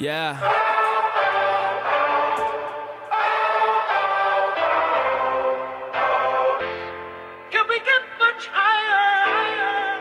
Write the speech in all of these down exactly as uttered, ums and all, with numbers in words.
Yeah. Can we get much higher?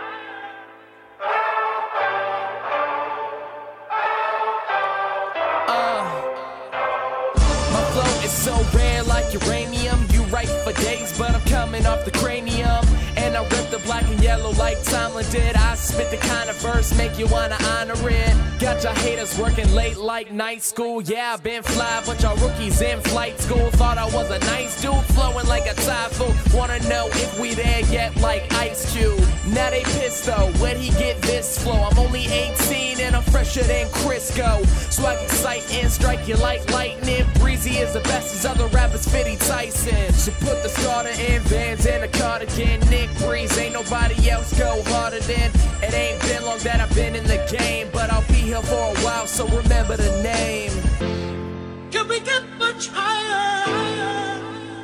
Uh, my flow is so rare like uranium. You write for days, but I'm coming off the cranium. And I rip the black and yellow like Tomlin did. I spit the kind of verse make you wanna honor it. Got your haters working late like night school. Yeah, I've been fly, but y'all rookies in flight school. Thought I was a nice dude, flowing like a typhoon. Wanna know if we there yet like Ice Cube. Now they pissed though, where'd he get this flow? I'm only eighteen and I'm fresher than Crisco. So I can sight and strike you like lightning. Breezy is the best as other rappers, Fitty Tyson. So put the starter in Vans and a cardigan. Nick Breeze, ain't nobody else go harder than. It ain't been long that I've been in the game, but I'll be here for a while, so remember the name. Can we get much higher?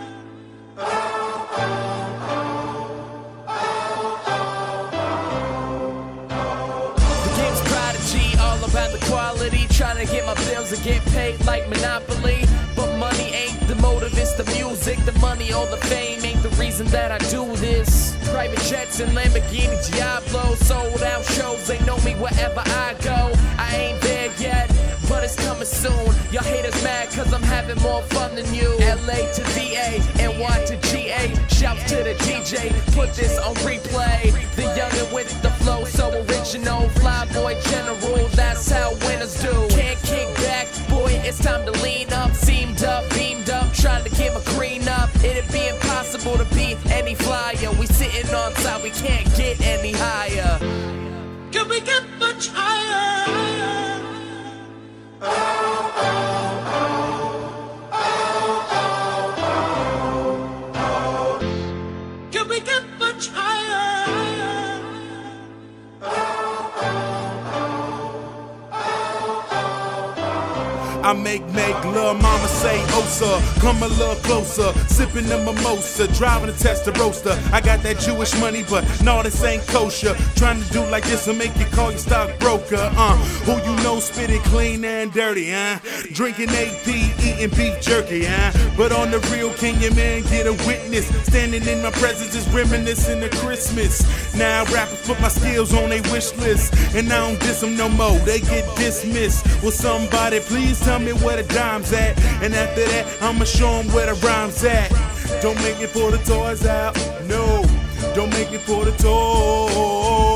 The game's prodigy, all about the quality. Trying to get my bills and get paid like Monopoly. But money ain't the motive, it's the music. The money or the fame ain't the reason that I do this. Private jets and Lamborghini Diablo. Sold out shows, they know me wherever I go. I ain't there yet, but it's coming soon. Y'all haters mad cause I'm having more fun than you. L A to D A, N Y to G A. Shouts to the D J, put this on replay. The youngin' with the flow so original. Flyboy general, that's how winners do. Can't kick back, boy, it's time to lean up. Seamed up, beamed up, trying to get my green up. It'd be impossible to be any flyer. We sitting on top, we can't get any higher. Can we get much higher? Can we get much higher? I make, make, lil' mama say, Osa, come a little closer, sipping the mimosa, driving the Testarossa. I got that Jewish money, but no, this ain't kosher. Trying to do like this will make you call your stockbroker. Uh, who you know spit it clean and dirty, huh? Drinking A P, eating beef jerky, huh? But on the real, can your man get a witness? Standing in my presence is reminiscing of Christmas. Now rappers put my skills on their wish list, and I don't diss them no more, they get dismissed. Will somebody please tell me where the dime's at? And after that, I'ma show them where the rhyme's at. Don't make me pull the toys out, no. Don't make me pull the toys.